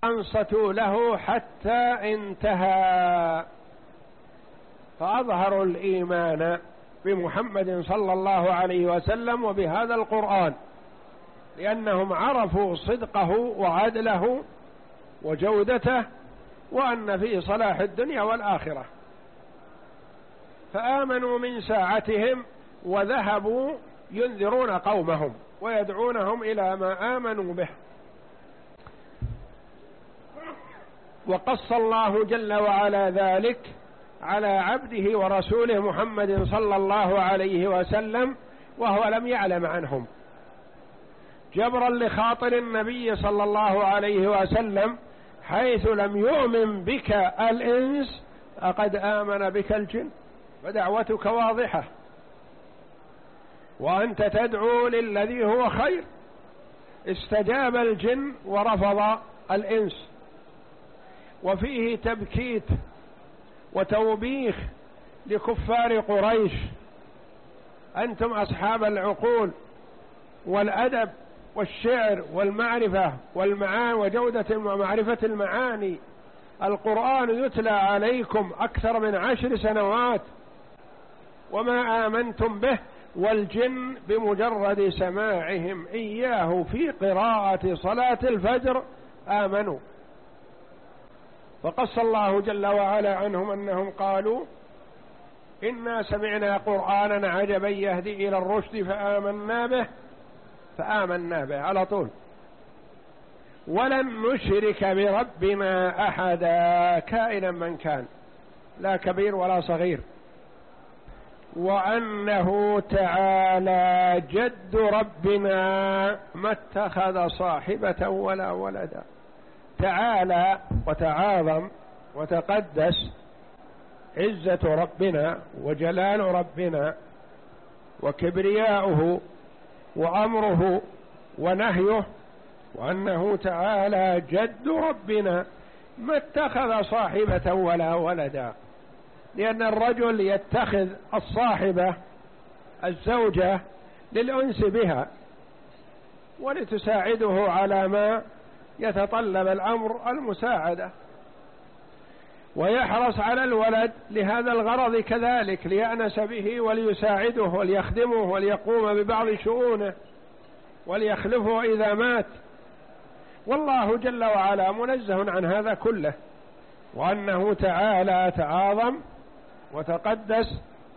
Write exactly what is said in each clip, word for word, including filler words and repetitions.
أنصتوا له حتى انتهى، فأظهروا الإيمان بمحمد صلى الله عليه وسلم وبهذا القرآن، لأنهم عرفوا صدقه وعدله وجودته وأن فيه صلاح الدنيا والآخرة، فآمنوا من ساعتهم وذهبوا ينذرون قومهم ويدعونهم إلى ما آمنوا به. وقص الله جل وعلا ذلك على عبده ورسوله محمد صلى الله عليه وسلم وهو لم يعلم عنهم، جبرا لخاطر النبي صلى الله عليه وسلم، حيث لم يؤمن بك الإنس فقد آمن بك الجن، فدعوتك واضحة، وأنت تدعو للذي هو خير. استجاب الجن ورفض الإنس، وفيه تبكيت وتوبيخ لكفار قريش: أنتم أصحاب العقول والأدب والشعر والمعرفة والمعاني وجودة ومعرفة المعاني، القرآن يتلى عليكم أكثر من عشر سنوات وما آمنتم به، والجن بمجرد سماعهم إياه في قراءة صلاة الفجر آمنوا. وقص الله جل وعلا عنهم أنهم قالوا: إنا سمعنا قرآنا عجبا يهدي إلى الرشد فآمنا به فآمنا به على طول، ولن نشرك بربنا أحدا كائنا من كان، لا كبير ولا صغير. وأنه تعالى جد ربنا ما اتخذ صاحبة ولا ولدا. تعالى وتعاظم وتقدس عزة ربنا وجلال ربنا وكبرياؤه وأمره ونهيه، وأنه تعالى جد ربنا ما اتخذ صاحبة ولا ولدا، لأن الرجل يتخذ الصاحبة الزوجة للأنس بها ولتساعده على ما يتطلب الأمر المساعدة، ويحرص على الولد لهذا الغرض كذلك، ليأنس به وليساعده وليخدمه وليقوم ببعض شؤونه وليخلفه إذا مات. والله جل وعلا منزه عن هذا كله، وأنه تعالى تعاظم وتقدس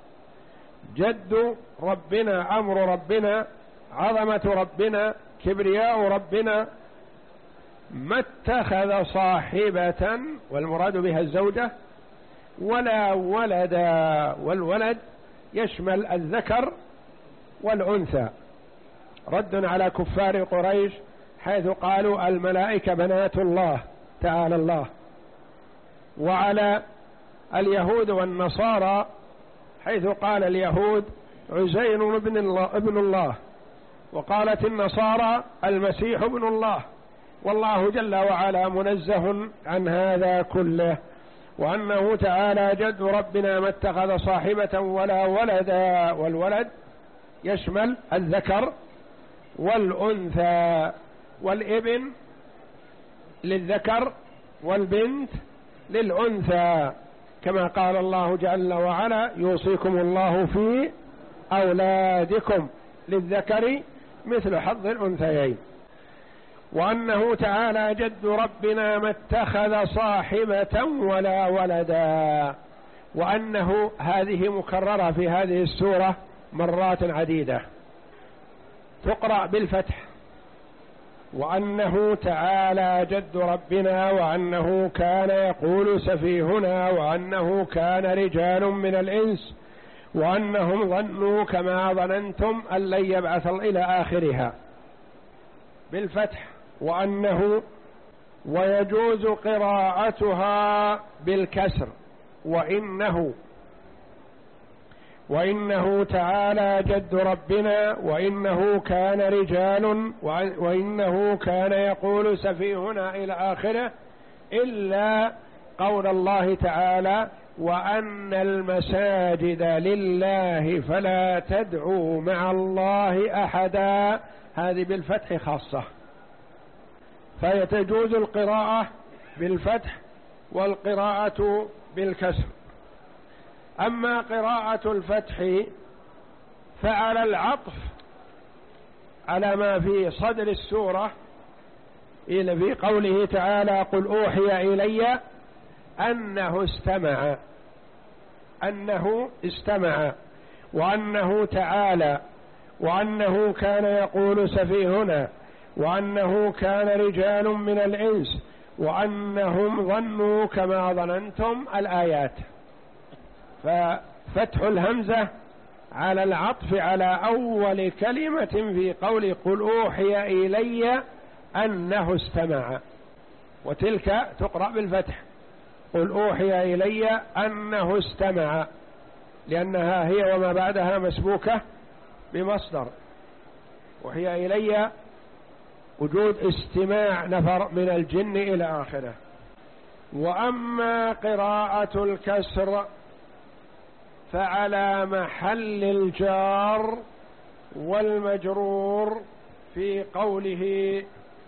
جد ربنا، أمر ربنا، عظمة ربنا، كبرياء ربنا، ما اتخذ صاحبة، والمراد بها الزوجة، ولا ولدا، والولد يشمل الذكر والأنثى، رد على كفار قريش حيث قالوا الملائكة بنات الله تعالى الله، وعلى اليهود والنصارى حيث قال اليهود عزير ابن الله, ابن الله وقالت النصارى المسيح ابن الله. والله جل وعلا منزه عن هذا كله، وأنه تعالى جد ربنا ما اتخذ صاحبة ولا ولدا، والولد يشمل الذكر والأنثى، والابن للذكر والبنت للأنثى، كما قال الله جل وعلا يوصيكم الله في أولادكم للذكر مثل حظ الأنثيين. وأنه تعالى جد ربنا ما اتخذ صاحبة ولا ولدا، وأنه هذه مكررة في هذه السورة مرات عديدة، تقرأ بالفتح. وأنه تعالى جد ربنا، وأنه كان يقول سفيهنا، وأنه كان رجال من الإنس وأنهم ظنوا كما ظننتم أن لن يبعث إلى آخرها بالفتح. وأنه ويجوز قراءتها بالكسر، وإنه وإنه تعالى جد ربنا، وإنه كان رجال، وإنه كان يقول سفيهنا إلى آخره، إلا قول الله تعالى وأن المساجد لله فلا تدعوا مع الله أحدا، هذه بالفتح خاصة. فيتجوز القراءة بالفتح والقراءة بالكسر. أما قراءة الفتح فعلى العطف على ما في صدر السورة إلى في قوله تعالى قل أوحي إلي أنه استمع، أنه استمع، وأنه تعالى، وأنه كان يقول سفيهنا، وأنه كان رجال من الإنس، وأنهم ظنوا كما ظننتم الآيات. ففتح الهمزة على العطف على أول كلمة في قول قل أوحي إلي أنه استمع، وتلك تقرأ بالفتح قل أوحي إلي أنه استمع، لأنها هي وما بعدها مسبوكة بمصدر. وحي إلي وجود استماع نفر من الجن إلى آخره. وأما قراءة الكسر فعلى محل الجار والمجرور في قوله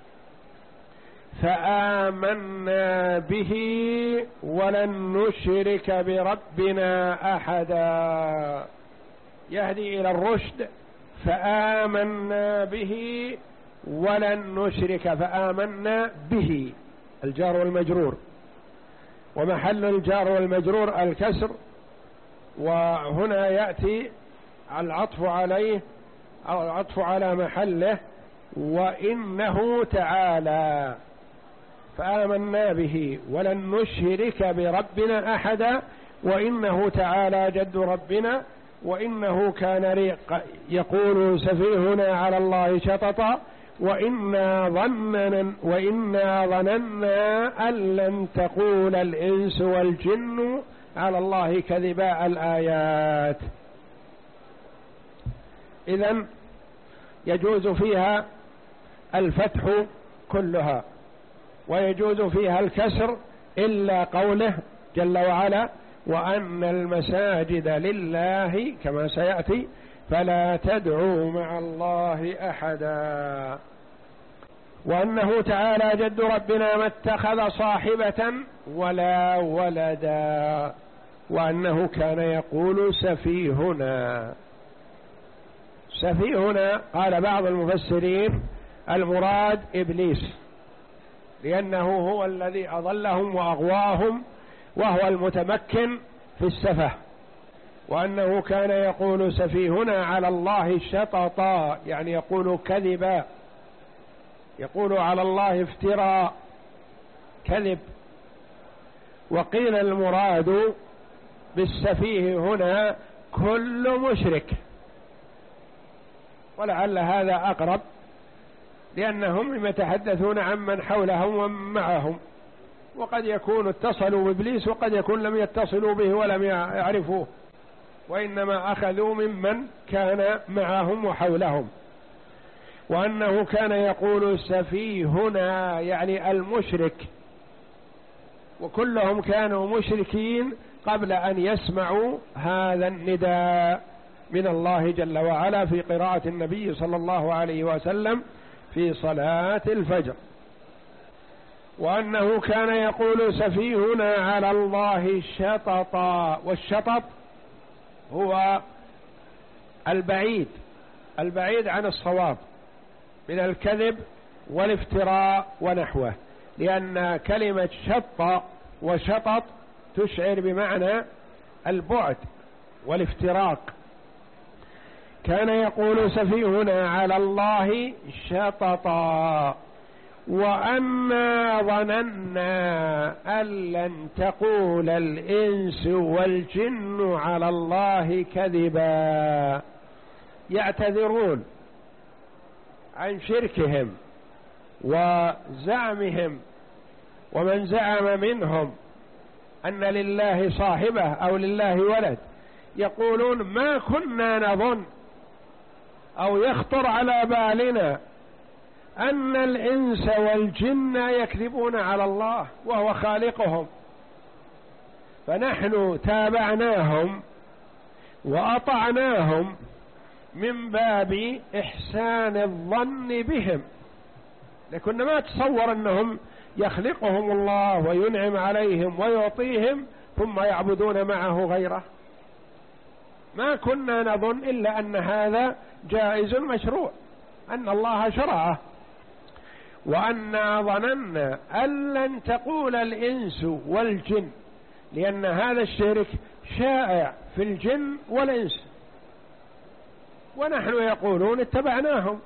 فآمنا به ولن نشرك بربنا أحدا، يهدي إلى الرشد. فآمنا به ولن نشرك، فآمنا به الجار والمجرور، ومحل الجار والمجرور الكسر، وهنا يأتي العطف عليه أو العطف على محله وإنه تعالى. فآمنا به ولن نشرك بربنا أحدا، وإنه تعالى جد ربنا، وإنه كان يقول سفيهنا على الله شططا، وإنا ظننا وإنا ظننا أن لن تقول الإنس والجن على الله كذبا الآيات. إذن يجوز فيها الفتح كلها، ويجوز فيها الكسر إلا قوله جل وعلا وأن المساجد لله كما سيأتي فلا تدعوا مع الله أحدا. وأنه تعالى جد ربنا ما اتخذ صاحبة ولا ولدا، وأنه كان يقول سفيهنا. سفيهنا قال بعض المفسرين المراد إبليس، لأنه هو الذي أضلهم وأغواهم وهو المتمكن في السفه. وأنه كان يقول سفيهنا على الله شططا، يعني يقول كذبا، يقول على الله افتراء كذب. وقيل المراد بالسفيه هنا كل مشرك، ولعل هذا أقرب، لأنهم يتحدثون عمن حولهم ومن معهم، وقد يكون اتصلوا بإبليس وقد يكون لم يتصلوا به ولم يعرفوه، وإنما أخذوا ممن كان معهم وحولهم. وأنه كان يقول سفيهنا يعني المشرك، وكلهم كانوا مشركين قبل أن يسمعوا هذا النداء من الله جل وعلا في قراءة النبي صلى الله عليه وسلم في صلاة الفجر. وأنه كان يقول سفيهنا على الله شططا، والشطط هو البعيد البعيد عن الصواب من الكذب والافتراء ونحوه، لأن كلمة شط وشطط تشعر بمعنى البعد والافتراق. كان يقول سفيهنا على الله شططا، وأنا ظننا أن لن تقول الإنس والجن على الله كذبا. يعتذرون عن شركهم وزعمهم، ومن زعم منهم أن لله صاحبة أو لله ولد يقولون ما كنا نظن أو يخطر على بالنا أن الإنس والجن يكذبون على الله وهو خالقهم، فنحن تابعناهم وأطعناهم من باب إحسان الظن بهم، لكن ما تصور أنهم يخلقهم الله وينعم عليهم ويعطيهم ثم يعبدون معه غيره. ما كنا نظن إلا أن هذا جائز مشروع، أن الله شرعه. وأنا ظننا أن لن تقول الإنس والجن، لأن هذا الشرك شائع في الجن والإنس، ونحن يقولون اتبعناهم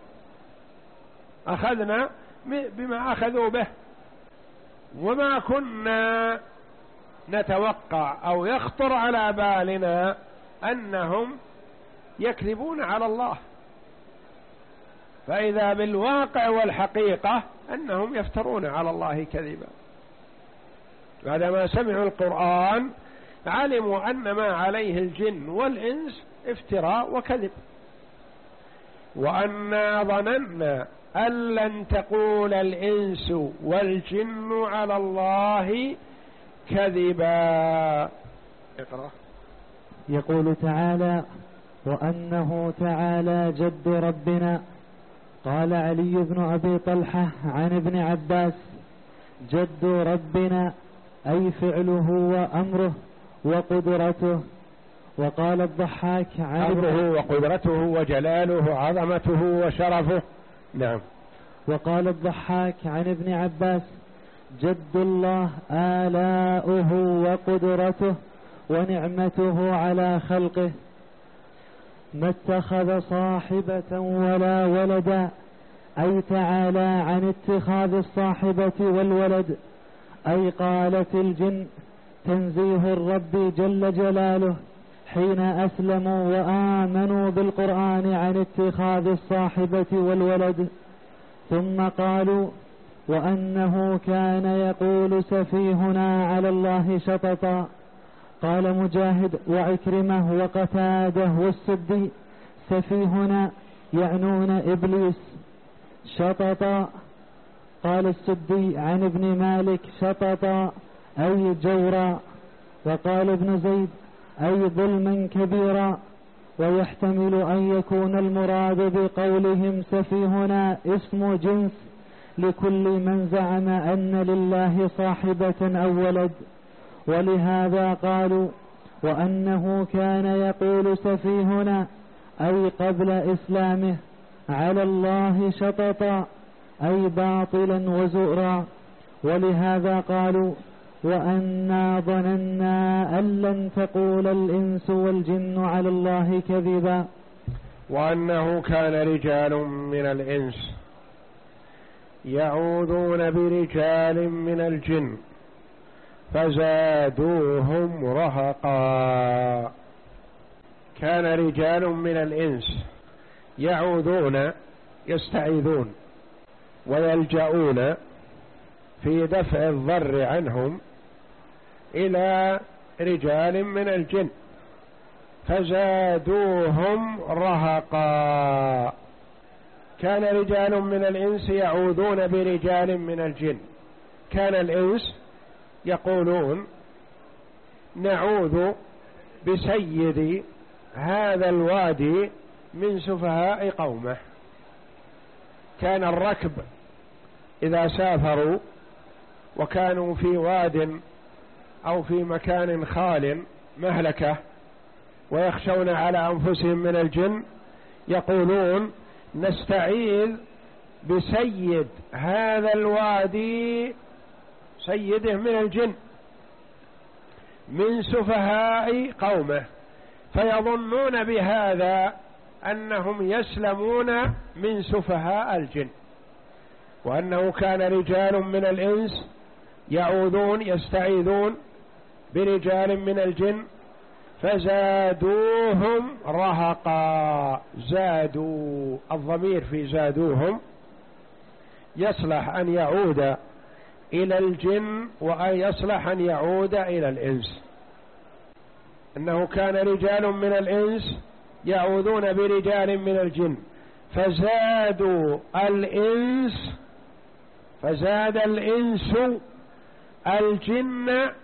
أخذنا بما أخذوا به، وما كنا نتوقع أو يخطر على بالنا أنهم يكذبون على الله، فإذا بالواقع والحقيقة أنهم يفترون على الله كذبا. بعدما سمعوا القرآن علموا أن ما عليه الجن والإنس افتراء وكذب. وأنا ظننا أن لن تقول الإنس والجن على الله كذبا. اقرأ. يقول تعالى: وأنه تعالى جد ربنا. قال علي بن أبي طلحة عن ابن عباس: جد ربنا أي فعله وأمره وقدرته. وقال الضحاك: عن أمره وقدرته وجلاله وعظمته وشرفه. نعم. وقال الضحاك عن ابن عباس: جد الله آلاؤه وقدرته ونعمته على خلقه، ما اتخذ صاحبة ولا ولدا، أي تعالى عن اتخاذ الصاحبة والولد. أي قالت الجن تنزيه الرب جل جلاله حين أسلموا وآمنوا بالقرآن عن اتخاذ الصاحبة والولد. ثم قالوا: وأنه كان يقول سفيهنا على الله شططا. قال مجاهد وعكرمة وقتاده والسدي: سفيهنا يعنون إبليس شططا. قال السدي عن ابن مالك شططا أي جورا. وقال ابن زيد: أي ظلما كبيرا. ويحتمل أن يكون المراد بقولهم سفيهنا اسم جنس لكل من زعم أن لله صاحبة أو ولد، ولهذا قالوا: وأنه كان يقول سفيهنا أي قبل إسلامه على الله شططا أي باطلا وزؤرا. ولهذا قالوا: وأنا ظننا أن لن تقول الإنس والجن على الله كذبا. وأنه كان رجال من الإنس يعوذون برجال من الجن فزادوهم رهقا. كان رجال من الإنس يعوذون يستعيذون ويلجؤون في دفع الضر عنهم إلى رجال من الجن فزادوهم رهقا. كان رجال من الإنس يعوذون برجال من الجن. كان الإنس يقولون: نعوذ بسيد هذا الوادي من سفهاء قومه. كان الركب إذا سافروا وكانوا في واد أو في مكان خال مهلكة ويخشون على أنفسهم من الجن يقولون: نستعيذ بسيد هذا الوادي، سيده من الجن، من سفهاء قومه، فيظنون بهذا أنهم يسلمون من سفهاء الجن. وأنه كان رجال من الإنس يعوذون يستعيذون برجال من الجن فزادوهم رهقا. زادوا، الضمير في زادوهم يصلح أن يعود إلى الجن وأن يصلح أن يعود إلى الإنس. أنه كان رجال من الإنس يعوذون برجال من الجن فزادوا الإنس فزاد الإنس الجن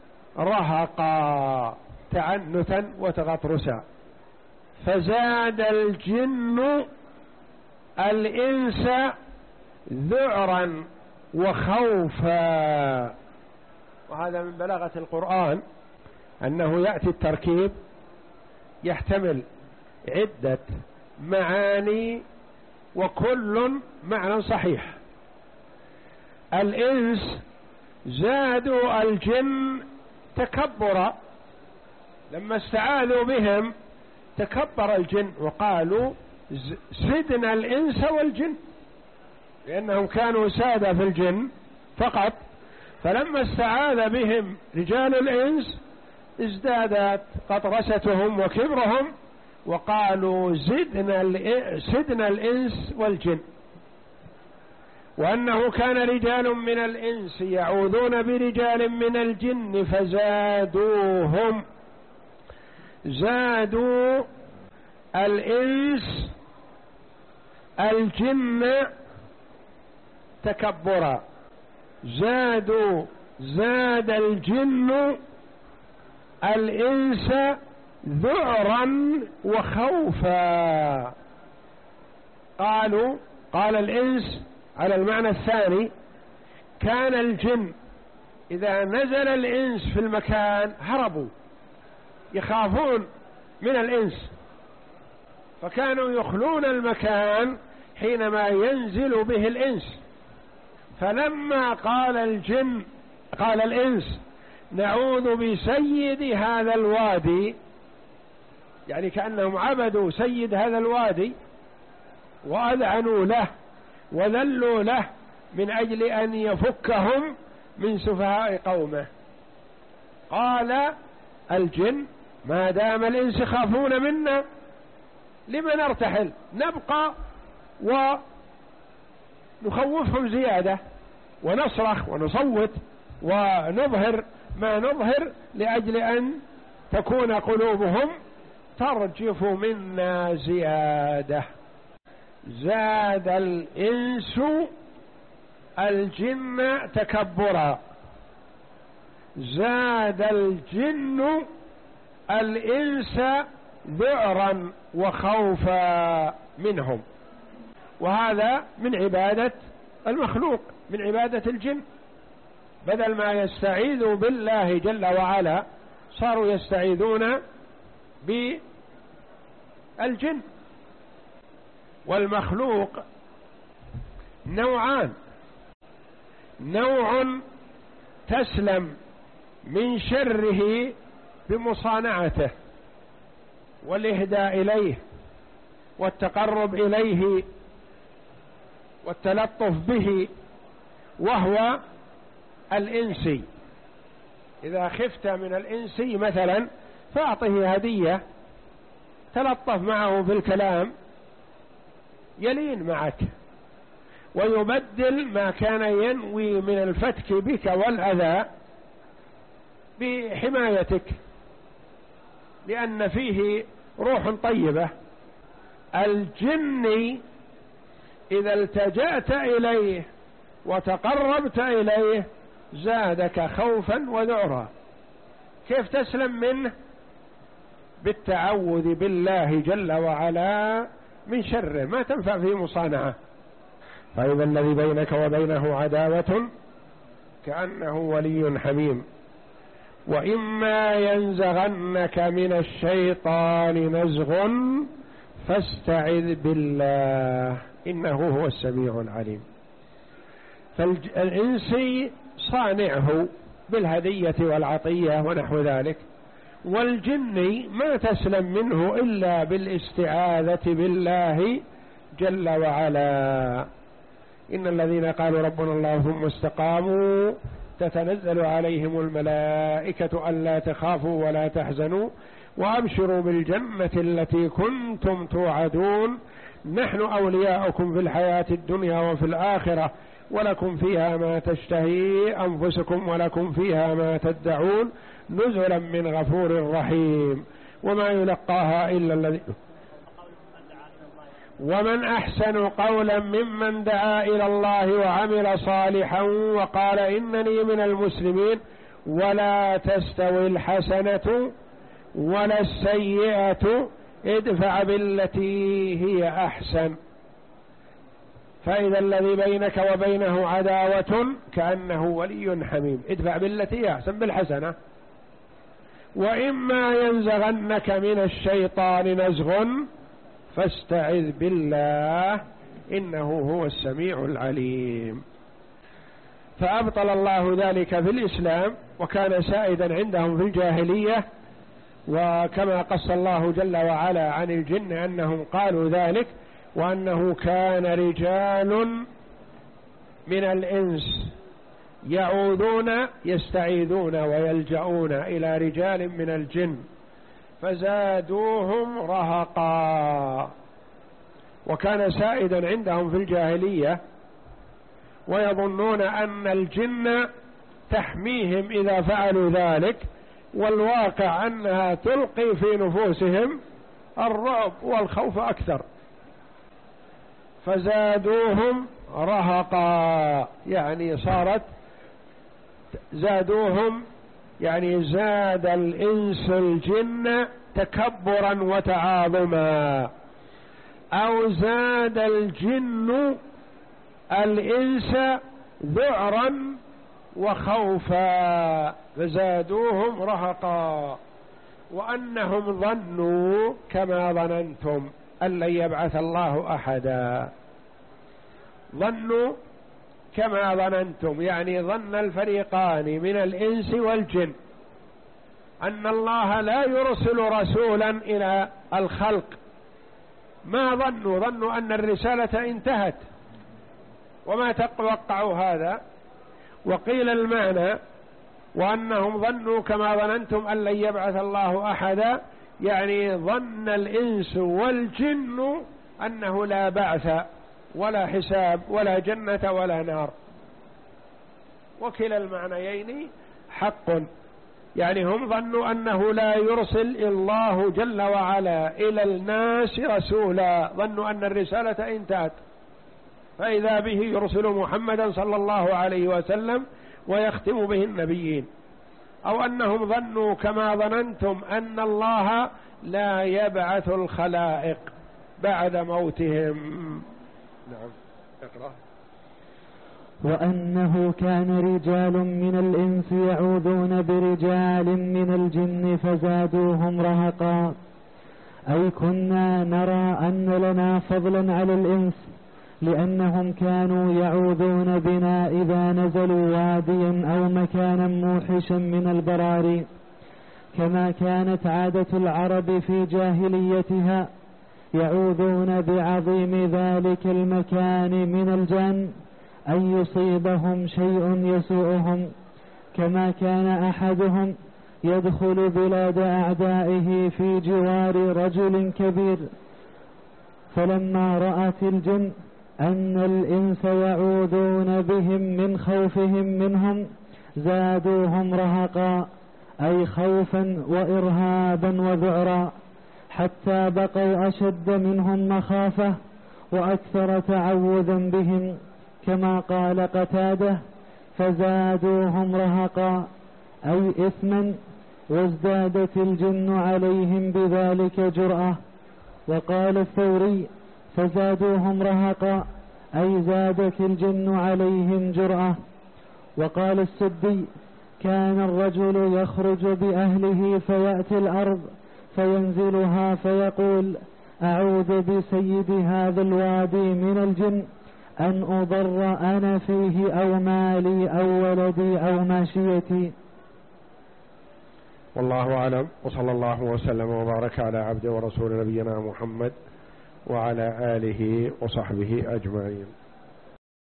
رهقا، تعنتا وتغطرسا. فزاد الجن الإنس ذعرا وخوفا. وهذا من بلاغة القرآن أنه يأتي التركيب يحتمل عدة معاني وكل معنى صحيح. الإنس زادوا الجن تكبرا، لما استعاذوا بهم تكبر الجن وقالوا زدنا الإنس والجن، لأنهم كانوا سادة في الجن فقط، فلما استعاذ بهم رجال الإنس ازدادت قطرستهم وكبرهم وقالوا زدنا زدنا الإنس والجن. وأنه كان رجال من الإنس يعوذون برجال من الجن فزادوهم، زادوا الإنس الجن تكبرا، زادوا زاد الجن الإنس ذعرا وخوفا. قالوا قال الإنس على المعنى الثاني، كان الجن إذا نزل الإنس في المكان هربوا، يخافون من الإنس، فكانوا يخلون المكان حينما ينزل به الإنس. فلما قال الجن قال الإنس نعوذ بسيد هذا الوادي، يعني كأنهم عبدوا سيد هذا الوادي وأذعنوا له وذلوا له من أجل أن يفكهم من سفهاء قومه. قال الجن ما دام الإنس يخافون منا لمن نرتحل، نبقى ونخوفهم زيادة ونصرخ ونصوت ونظهر ما نظهر لأجل أن تكون قلوبهم ترجف منا زيادة. زاد الإنس الجن تكبرا، زاد الجن الإنس ذعرا وخوفا منهم. وهذا من عبادة المخلوق، من عبادة الجن، بدل ما يستعيذوا بالله جل وعلا صاروا يستعيذون بالجن. والمخلوق نوعان، نوع تسلم من شره بمصانعته والإهداء إليه والتقرب إليه والتلطف به، وهو الإنسي. إذا خفت من الإنسي مثلا فأعطه هدية، تلطف معه في الكلام يلين معك ويبدل ما كان ينوي من الفتك بك والأذى بحمايتك، لأن فيه روح طيبة. الجن إذا التجأت إليه وتقربت إليه زادك خوفا وذعرا. كيف تسلم منه؟ بالتعوذ بالله جل وعلا من شره، ما تنفع فيه مصانعة. فإذا الذي بينك وبينه عداوة كأنه ولي حميم. وإما ينزغنك من الشيطان نزغ فاستعذ بالله إنه هو السميع العليم. فالإنسي صانعه بالهدية والعطية ونحو ذلك، والجن ما تسلم منه إلا بالاستعاذة بالله جل وعلا. إن الذين قالوا ربنا الله ثم استقاموا تتنزل عليهم الملائكة ألا تخافوا ولا تحزنوا وأبشروا بالجنة التي كنتم توعدون نحن أولياؤكم في الحياة الدنيا وفي الآخرة ولكم فيها ما تشتهي أنفسكم ولكم فيها ما تدعون نزلا من غفور رحيم. وما يلقاها إلا الذي ومن أحسن قولا ممن دعا إلى الله وعمل صالحا وقال إنني من المسلمين. ولا تستوي الحسنة ولا السيئة ادفع بالتي هي أحسن فإذا الذي بينك وبينه عداوة كأنه ولي حميم. ادفع بالتي أحسن بالحسنة. وإما ينزغنك من الشيطان نزغ فاستعذ بالله إنه هو السميع العليم. فأبطل الله ذلك في الإسلام، وكان سائدا عندهم في الجاهلية. وكما قص الله جل وعلا عن الجن أنهم قالوا ذلك، وأنه كان رجال من الإنس يعوذون يستعيذون ويلجؤون إلى رجال من الجن فزادوهم رهقا. وكان سائدا عندهم في الجاهلية، ويظنون أن الجن تحميهم إذا فعلوا ذلك، والواقع أنها تلقي في نفوسهم الرعب والخوف أكثر. فزادوهم رهقا يعني صارت زادوهم يعني زاد الإنس الجن تكبرا وتعاظما، أو زاد الجن الإنس ذعرا وخوفا فزادوهم رهقا. وأنهم ظنوا كما ظننتم أن لن يبعث الله أحدا. ظنوا كما ظننتم يعني ظن الفريقان من الإنس والجن أن الله لا يرسل رسولا إلى الخلق. ما ظنوا ظنوا أن الرسالة انتهت، وما توقعوا هذا. وقيل المعنى وأنهم ظنوا كما ظننتم أن لن يبعث الله أحدا، يعني ظن الإنس والجن أنه لا بعث ولا حساب ولا جنة ولا نار. وكلا المعنيين حق، يعني هم ظنوا أنه لا يرسل الله جل وعلا إلى الناس رسولا، ظنوا أن الرسالة انتهت، فإذا به يرسل محمدا صلى الله عليه وسلم ويختم به النبيين. أو أنهم ظنوا كما ظننتم أن الله لا يبعث الخلائق بعد موتهم. نعم اقرأ. وأنه كان رجال من الإنس يعوذون برجال من الجن فزادوهم رهقا، أي كنا نرى أن لنا فضلا على الإنس، لأنهم كانوا يعوذون بنا إذا نزلوا واديا أو مكانا موحشا من البراري، كما كانت عادة العرب في جاهليتها يعوذون بعظيم ذلك المكان من الجن أن يصيبهم شيء يسوءهم، كما كان أحدهم يدخل بلاد أعدائه في جوار رجل كبير، فلما رأت الجن أن الإنس يعوذون بهم من خوفهم منهم زادوهم رهقا، أي خوفا وإرهابا وذعرا، حتى بقوا أشد منهم مخافة وأكثر تعوذا بهم، كما قال قتاده فزادوهم رهقا، أي إثما، وازدادت الجن عليهم بذلك جرأة. وقال الثوري فزادوهم رهقا، أي زادت الجن عليهم جرأة. وقال السدي كان الرجل يخرج بأهله فيأتي الأرض فينزلها فيقول أعوذ بسيد هذا الوادي من الجن أن أضر أنا فيه أو مالي أو ولدي أو ماشيتي. والله أعلم، وصلى الله وسلم وبارك على عبد ورسول نبينا محمد وعلى آله وصحبه أجمعين.